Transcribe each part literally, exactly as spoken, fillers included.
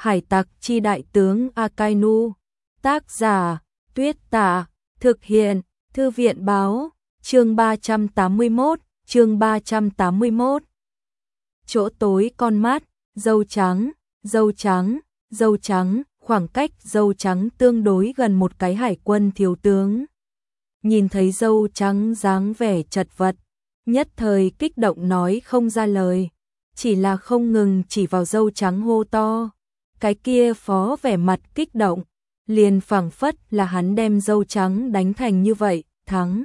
Hải tặc chi đại tướng Akainu. Tác giả Tuyết Tạ. Thực hiện Thư viện Báo. Chương ba trăm tám mươi mốt. Chương ba trăm tám mươi mốt. Chỗ tối con mắt. Dâu trắng, dâu trắng, dâu trắng. Khoảng cách dâu trắng tương đối gần một cái hải quân thiếu tướng. Nhìn thấy dâu trắng dáng vẻ chật vật, nhất thời kích động nói không ra lời, chỉ là không ngừng chỉ vào dâu trắng hô to. Cái kia phó vẻ mặt kích động, liền phảng phất là hắn đem dâu trắng đánh thành như vậy, thắng.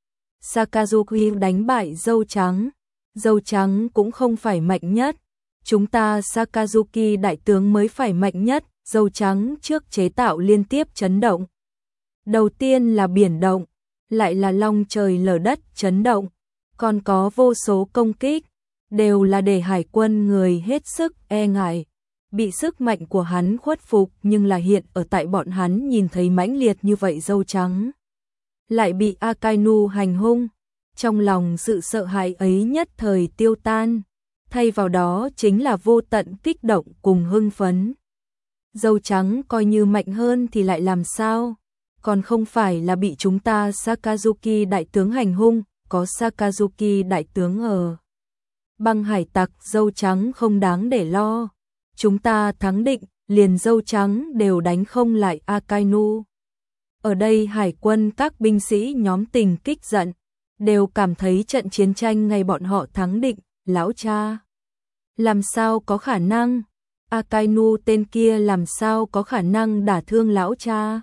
Sakazuki đánh bại dâu trắng, dâu trắng cũng không phải mạnh nhất, chúng ta Sakazuki đại tướng mới phải mạnh nhất. Dâu trắng trước chế tạo liên tiếp chấn động. Đầu tiên là biển động, lại là long trời lở đất chấn động, còn có vô số công kích, đều là để hải quân người hết sức e ngại, bị sức mạnh của hắn khuất phục, nhưng là hiện ở tại bọn hắn nhìn thấy mãnh liệt như vậy dâu trắng, lại bị Akainu hành hung, trong lòng sự sợ hãi ấy nhất thời tiêu tan, thay vào đó chính là vô tận kích động cùng hưng phấn. Dâu trắng coi như mạnh hơn thì lại làm sao? Còn không phải là bị chúng ta Sakazuki đại tướng hành hung, có Sakazuki đại tướng ở. Băng hải tặc dâu trắng không đáng để lo. Chúng ta thắng định, liền dâu trắng đều đánh không lại Akainu. Ở đây hải quân các binh sĩ nhóm tình kích giận, đều cảm thấy trận chiến tranh ngày bọn họ thắng định, lão cha. Làm sao có khả năng? Akainu tên kia làm sao có khả năng đả thương lão cha?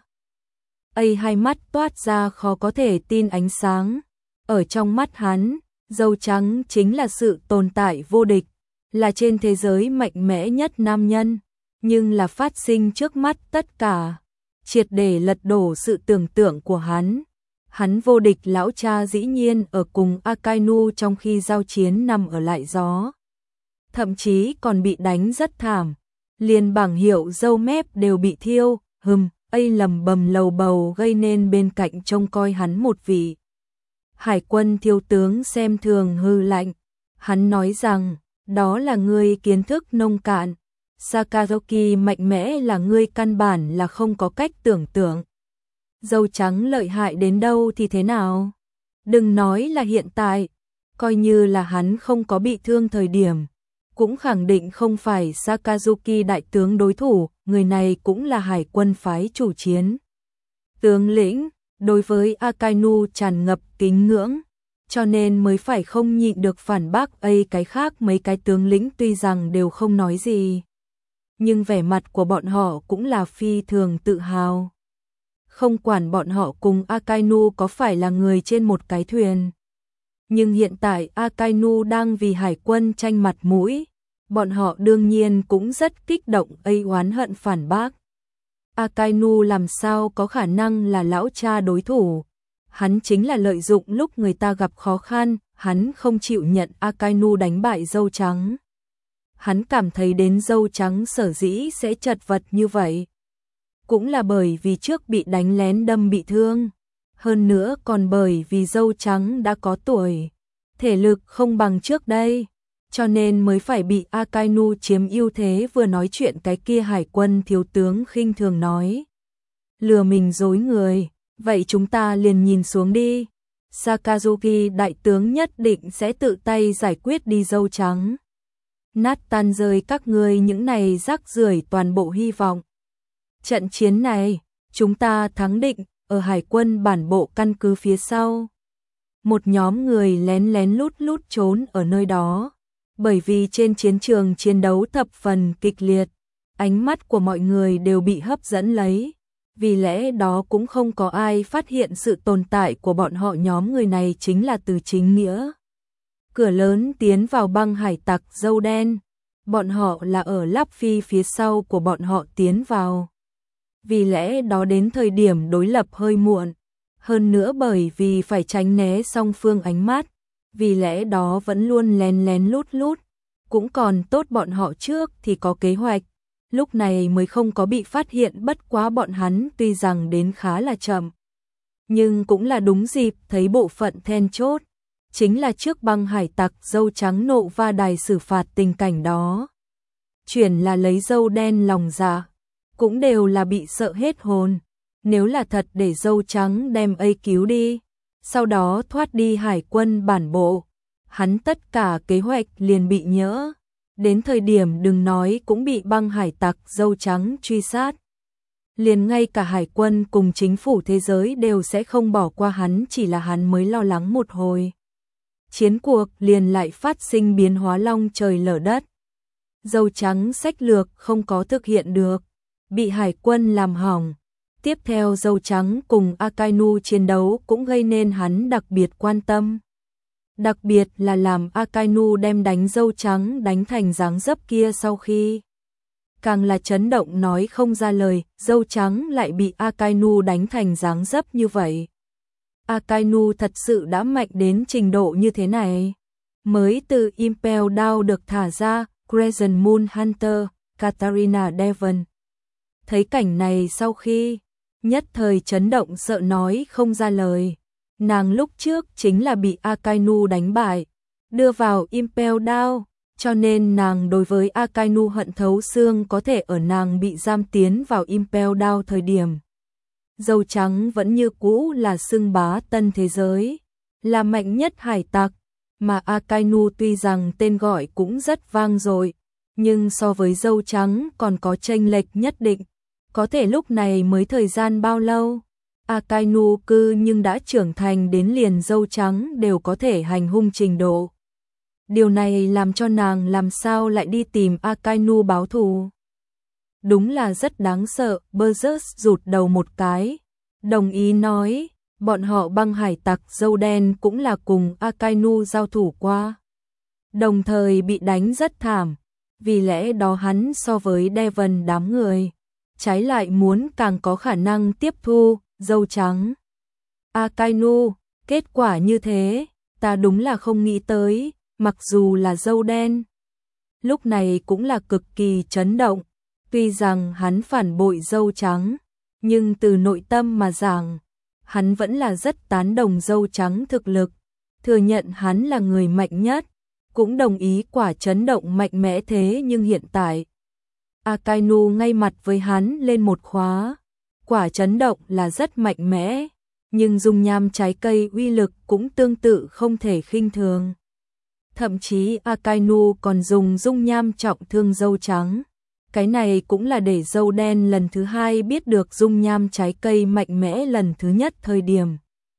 Ây hai mắt toát ra khó có thể tin ánh sáng. Ở trong mắt hắn, dâu trắng chính là sự tồn tại vô địch, là trên thế giới mạnh mẽ nhất nam nhân, nhưng là phát sinh trước mắt tất cả, triệt để lật đổ sự tưởng tượng của hắn. Hắn vô địch lão cha dĩ nhiên ở cùng Akainu trong khi giao chiến nằm ở lại gió. Thậm chí còn bị đánh rất thảm, liền bảng hiệu dâu mép đều bị thiêu, hừm, ấy lầm bầm lầu bầu gây nên bên cạnh trông coi hắn một vị. Hải quân thiếu tướng xem thường hư lạnh, hắn nói rằng, đó là ngươi kiến thức nông cạn, Sakazuki mạnh mẽ là ngươi căn bản là không có cách tưởng tượng. Dâu trắng lợi hại đến đâu thì thế nào? Đừng nói là hiện tại, coi như là hắn không có bị thương thời điểm, cũng khẳng định không phải Sakazuki đại tướng đối thủ, người này cũng là hải quân phái chủ chiến. Tướng lĩnh, đối với Akainu tràn ngập kính ngưỡng, cho nên mới phải không nhịn được phản bác ấy cái khác mấy cái tướng lĩnh tuy rằng đều không nói gì. Nhưng vẻ mặt của bọn họ cũng là phi thường tự hào. Không quản bọn họ cùng Akainu có phải là người trên một cái thuyền. Nhưng hiện tại Akainu đang vì hải quân tranh mặt mũi, bọn họ đương nhiên cũng rất kích động ấy oán hận phản bác. Akainu làm sao có khả năng là lão cha đối thủ, hắn chính là lợi dụng lúc người ta gặp khó khăn, hắn không chịu nhận Akainu đánh bại dâu trắng. Hắn cảm thấy đến dâu trắng sở dĩ sẽ chật vật như vậy, cũng là bởi vì trước bị đánh lén đâm bị thương. Hơn nữa còn bởi vì dâu trắng đã có tuổi, thể lực không bằng trước đây, cho nên mới phải bị Akainu chiếm ưu thế. Vừa nói chuyện cái kia hải quân thiếu tướng khinh thường nói, lừa mình dối người, vậy chúng ta liền nhìn xuống đi, Sakazuki đại tướng nhất định sẽ tự tay giải quyết đi dâu trắng, nát tan rơi các ngươi những này rác rưởi toàn bộ hy vọng. Trận chiến này, chúng ta thắng định. Ở hải quân bản bộ căn cứ phía sau, một nhóm người lén lén lút lút trốn ở nơi đó, bởi vì trên chiến trường chiến đấu thập phần kịch liệt, ánh mắt của mọi người đều bị hấp dẫn lấy, vì lẽ đó cũng không có ai phát hiện sự tồn tại của bọn họ. Nhóm người này chính là từ chính nghĩa. Cửa lớn tiến vào băng hải tặc dâu đen, bọn họ là ở Lắp Phi phía sau của bọn họ tiến vào. Vì lẽ đó đến thời điểm đối lập hơi muộn, hơn nữa bởi vì phải tránh né song phương ánh mắt, vì lẽ đó vẫn luôn lén lén lút lút, cũng còn tốt bọn họ trước thì có kế hoạch, lúc này mới không có bị phát hiện. Bất quá bọn hắn tuy rằng đến khá là chậm, nhưng cũng là đúng dịp thấy bộ phận then chốt, chính là trước băng hải tặc dâu trắng nộ va đài xử phạt tình cảnh đó. chuyển là lấy dâu đen lòng dạ, cũng đều là bị sợ hết hồn. Nếu là thật để dâu trắng đem ấy cứu đi, sau đó thoát đi hải quân bản bộ, hắn tất cả kế hoạch liền bị nhỡ. Đến thời điểm đừng nói cũng bị băng hải tặc dâu trắng truy sát. Liền ngay cả hải quân cùng chính phủ thế giới đều sẽ không bỏ qua hắn, chỉ là hắn mới lo lắng một hồi. Chiến cuộc liền lại phát sinh biến hóa long trời lở đất. Dâu trắng sách lược không có thực hiện được, bị hải quân làm hỏng. Tiếp theo dâu trắng cùng Akainu chiến đấu cũng gây nên hắn đặc biệt quan tâm. Đặc biệt là làm Akainu đem đánh dâu trắng đánh thành dáng dấp kia sau khi. Càng là chấn động nói không ra lời, dâu trắng lại bị Akainu đánh thành dáng dấp như vậy. Akainu thật sự đã mạnh đến trình độ như thế này. Mới từ Impel Down được thả ra, Crescent Moon Hunter, Katarina Devon. Thấy cảnh này sau khi, nhất thời chấn động sợ nói không ra lời. Nàng lúc trước chính là bị Akainu đánh bại, đưa vào Impel Down, cho nên nàng đối với Akainu hận thấu xương, có thể ở nàng bị giam tiến vào Impel Down thời điểm. Dâu trắng vẫn như cũ là xưng bá tân thế giới, là mạnh nhất hải tặc, mà Akainu tuy rằng tên gọi cũng rất vang dội, nhưng so với dâu trắng còn có chênh lệch nhất định. Có thể lúc này mới thời gian bao lâu, Akainu cư nhưng đã trưởng thành đến liền dâu trắng đều có thể hành hung trình độ. Điều này làm cho nàng làm sao lại đi tìm Akainu báo thù. Đúng là rất đáng sợ. Berserk rụt đầu một cái, đồng ý nói, bọn họ băng hải tặc dâu đen cũng là cùng Akainu giao thủ qua. Đồng thời bị đánh rất thảm, vì lẽ đó hắn so với Devon đám người, trái lại muốn càng có khả năng tiếp thu dâu trắng. Akainu, kết quả như thế, ta đúng là không nghĩ tới, mặc dù là dâu đen. Lúc này cũng là cực kỳ chấn động, tuy rằng hắn phản bội dâu trắng, nhưng từ nội tâm mà giảng, hắn vẫn là rất tán đồng dâu trắng thực lực, thừa nhận hắn là người mạnh nhất, cũng đồng ý quả chấn động mạnh mẽ thế nhưng hiện tại. Akainu ngay mặt với hắn lên một khóa, quả chấn động là rất mạnh mẽ, nhưng dung nham trái cây uy lực cũng tương tự không thể khinh thường. Thậm chí Akainu còn dùng dung nham trọng thương dâu trắng. Cái này cũng là để dâu đen lần thứ hai biết được dung nham trái cây mạnh mẽ lần thứ nhất thời điểm.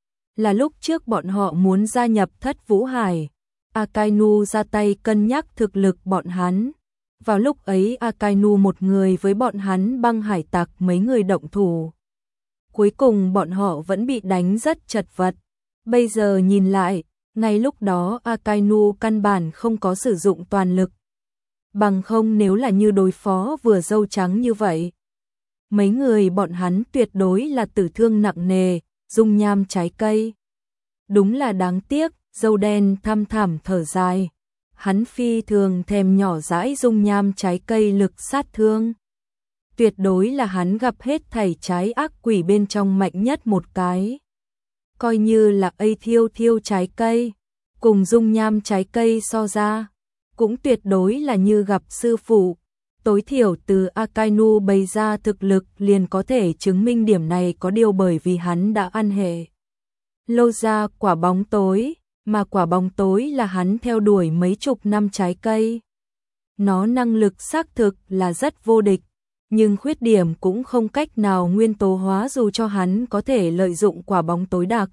Là lúc trước bọn họ muốn gia nhập Thất Vũ Hải, Akainu ra tay cân nhắc thực lực bọn hắn. Vào lúc ấy Akainu một người với bọn hắn băng hải tặc mấy người động thủ. Cuối cùng bọn họ vẫn bị đánh rất chật vật. Bây giờ nhìn lại, ngay lúc đó Akainu căn bản không có sử dụng toàn lực. Bằng không nếu là như đối phó vừa dâu trắng như vậy, mấy người bọn hắn tuyệt đối là tử thương nặng nề, dung nham trái cây. Đúng là đáng tiếc, dâu đen thăm thẳm thở dài. Hắn phi thường thèm nhỏ dãi dung nham trái cây lực sát thương. Tuyệt đối là hắn gặp hết thảy trái ác quỷ bên trong mạnh nhất một cái. Coi như là ấy thiêu thiêu trái cây, cùng dung nham trái cây so ra, cũng tuyệt đối là như gặp sư phụ. Tối thiểu từ Akainu bày ra thực lực liền có thể chứng minh điểm này, có điều bởi vì hắn đã ăn hệ lô ra quả bóng tối, mà quả bóng tối là hắn theo đuổi mấy chục năm trái cây. Nó năng lực xác thực là rất vô địch, nhưng khuyết điểm cũng không cách nào nguyên tố hóa dù cho hắn có thể lợi dụng quả bóng tối đặc.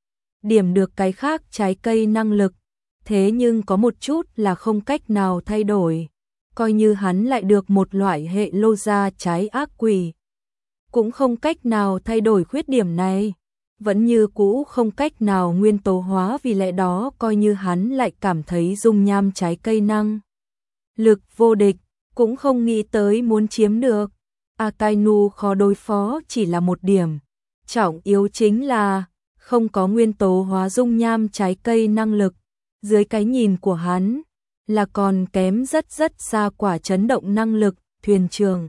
Điểm được cái khác trái cây năng lực, thế nhưng có một chút là không cách nào thay đổi. Coi như hắn lại được một loại hệ lô ra trái ác quỷ, cũng không cách nào thay đổi khuyết điểm này. Vẫn như cũ không cách nào nguyên tố hóa, vì lẽ đó coi như hắn lại cảm thấy dung nham trái cây năng lực vô địch, cũng không nghĩ tới muốn chiếm được. Akainu khó đối phó chỉ là một điểm, trọng yếu chính là không có nguyên tố hóa dung nham trái cây năng lực. Dưới cái nhìn của hắn là còn kém rất rất xa quả chấn động năng lực. Thuyền trưởng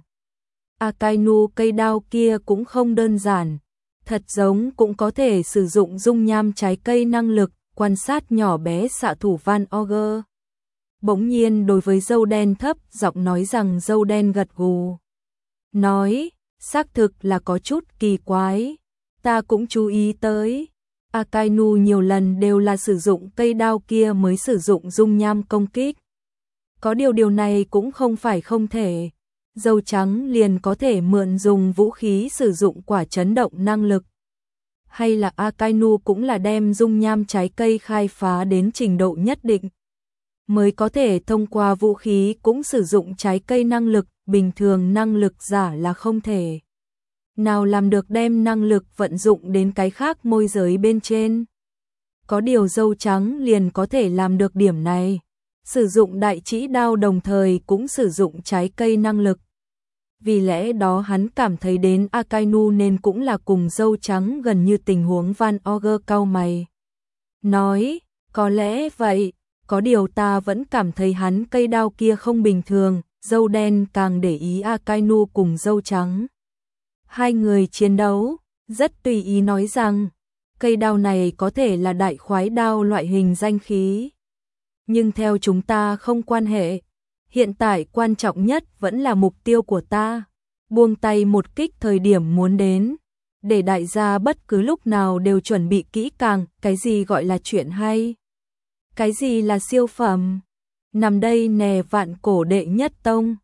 Akainu cây đao kia cũng không đơn giản, thật giống cũng có thể sử dụng dung nham trái cây năng lực. Quan sát nhỏ bé xạ thủ Van Ogre, bỗng nhiên đối với dâu đen thấp giọng nói rằng dâu đen gật gù. Nói, xác thực là có chút kỳ quái, ta cũng chú ý tới. Akainu nhiều lần đều là sử dụng cây đao kia mới sử dụng dung nham công kích. Có điều điều này cũng không phải không thể. Dâu trắng liền có thể mượn dùng vũ khí sử dụng quả chấn động năng lực. Hay là Akainu cũng là đem dung nham trái cây khai phá đến trình độ nhất định, mới có thể thông qua vũ khí cũng sử dụng trái cây năng lực, bình thường năng lực giả là không thể. Nào làm được đem năng lực vận dụng đến cái khác môi giới bên trên. Có điều dâu trắng liền có thể làm được điểm này. Sử dụng đại chỉ đao đồng thời cũng sử dụng trái cây năng lực. Vì lẽ đó hắn cảm thấy đến Akainu nên cũng là cùng dâu trắng gần như tình huống Van Ogre cau mày. Nói, có lẽ vậy, có điều ta vẫn cảm thấy hắn cây đao kia không bình thường, dâu đen càng để ý Akainu cùng dâu trắng. Hai người chiến đấu, rất tùy ý nói rằng, cây đao này có thể là đại khoái đao loại hình danh khí. Nhưng theo chúng ta không quan hệ, hiện tại quan trọng nhất vẫn là mục tiêu của ta, buông tay một kích thời điểm muốn đến, để đại gia bất cứ lúc nào đều chuẩn bị kỹ càng, cái gì gọi là chuyện hay, cái gì là siêu phẩm. Nằm đây nè vạn cổ đệ nhất tông,